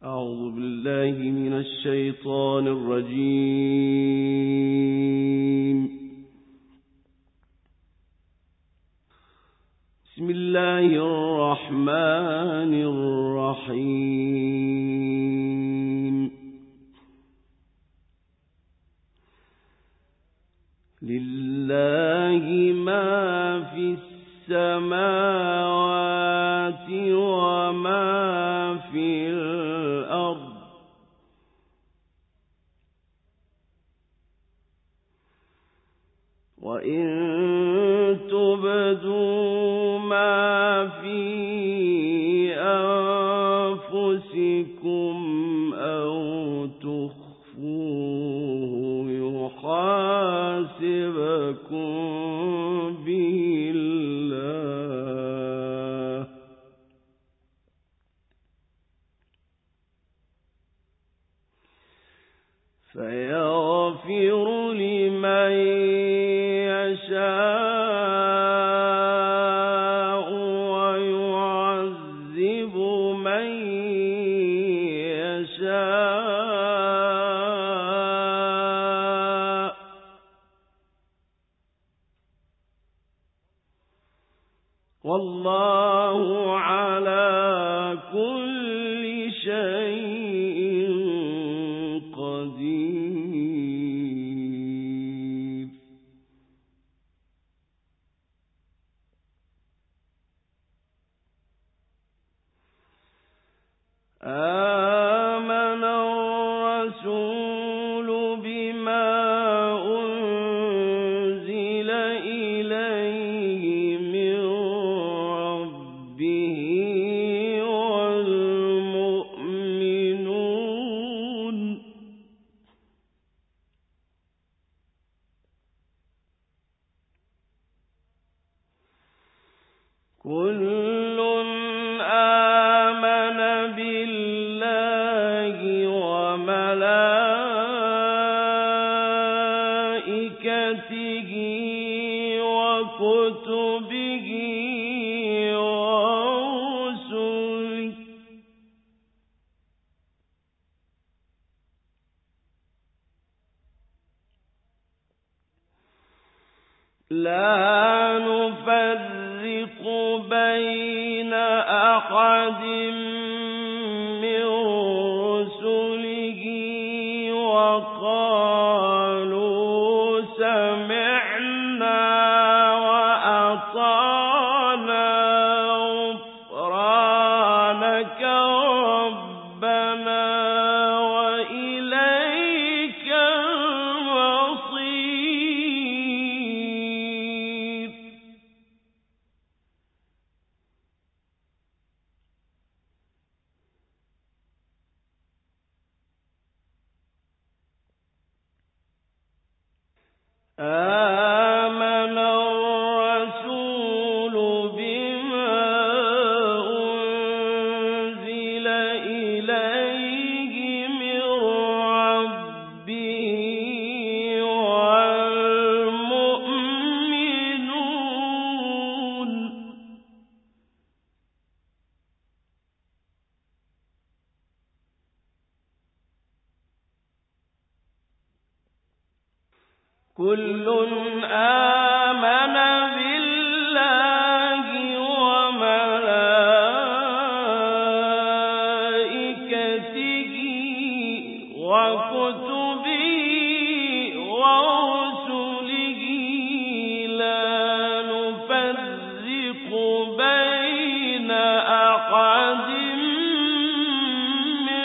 أعوذ بالله من الشيطان الرجيم. بسم الله الرحمن الرحيم. لله ما في السماوات وما في الأرض وإن تبدوا ما في أنفسكم أو تخفوه يحاسبكم به الله فيغفر لمن يشاء ويعذب من يشاء والله على كل شيء قدير. آمن الرسول بما أنزل إليه من ربه والمؤمنون كل آمن بالله وملائكته وكتبه ورسله لا نفرق بين أحد من رسله وقالوا سمعنا وأطعنا غفرانك ربنا وإليك المصير. آمن الرسول بما أنزل إليه من ربه والمؤمنون كل آمن بالله وملائكته وكتبه ورسله لا نفرق بين أحد من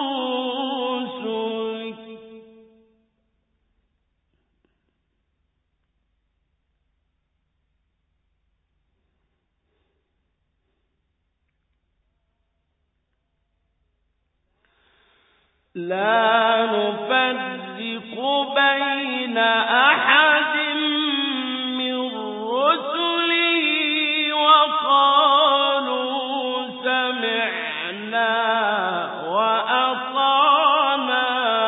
رسله لا نفرق بين أحد من رسله وقالوا سمعنا وأطعنا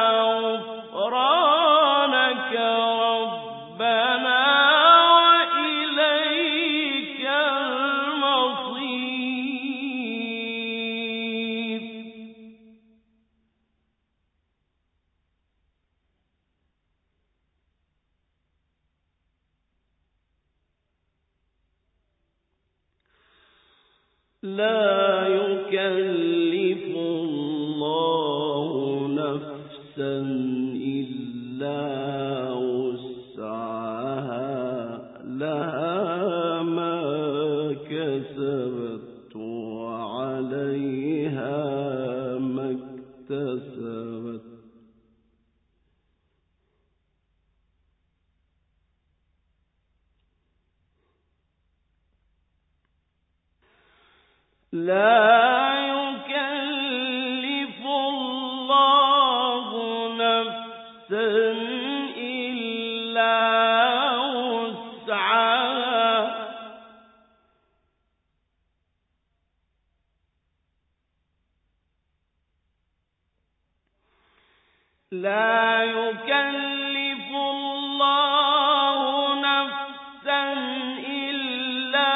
غفرانك ربنا وإليك المصير. لا يكلف الله نفسا إلا وسعها لها ما كسبت وعليها ما اكتسبت لا يكلف الله نفسا إلا وسعها لا يكلف الله نفسا إلا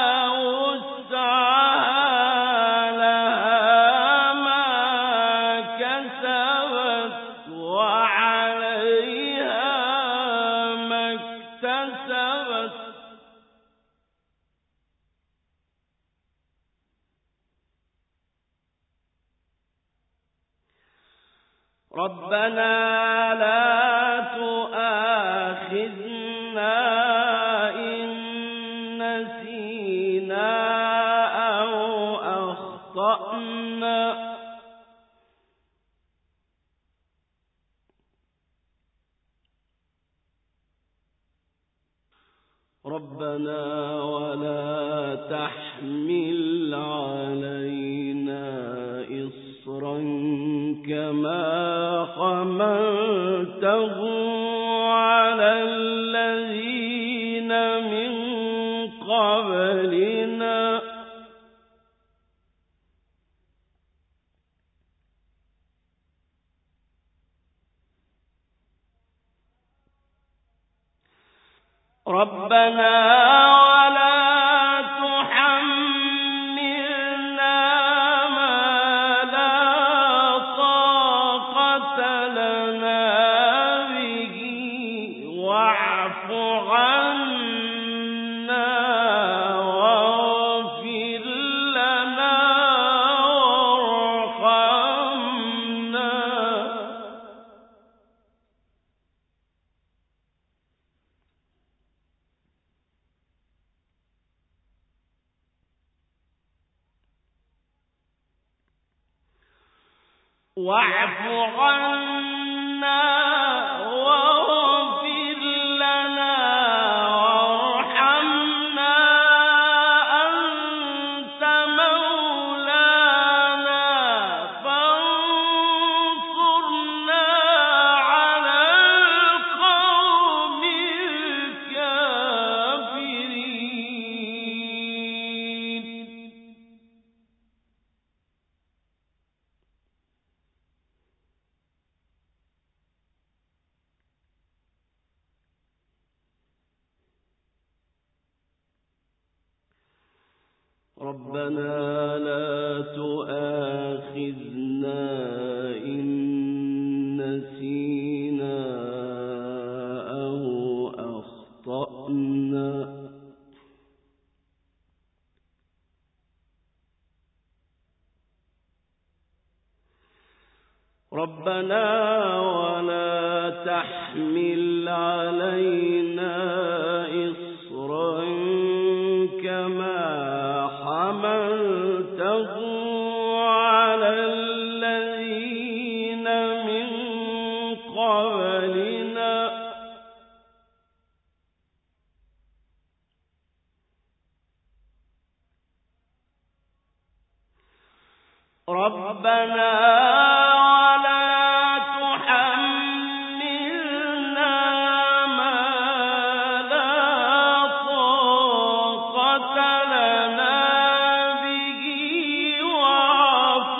ربنا لا تؤاخذنا إن نسينا أو أخطأنا ربنا ولا تحمل علينا إصرا كما حملته على الذين من قبلنا ربنا ولا تحملنا ما لا طاقة لنا به واعف عنا واغفر لنا وارحمنا واعف عنا واغفر لنا وارحمنا أنت مولانا فانصرنا على القوم الكافرين ربنا لا تؤاخذنا إن نسينا أو أخطأنا ربنا ولا تحمل علينا إصرا كما حملته على الذين من قبلنا ربنا ولا تحملنا ما لا طاقة لنا به واعف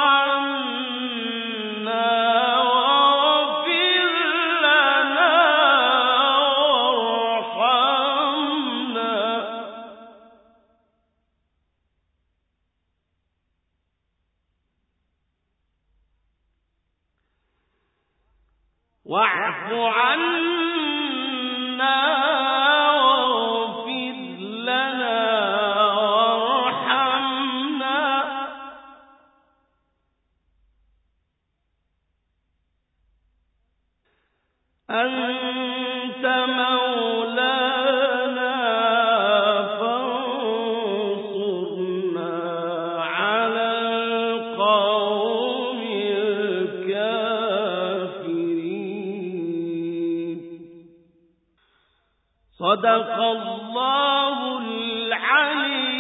عنا واغفر لنا وارحمنا واعف عنا واغفر لنا وارحمنا صدق الله العلي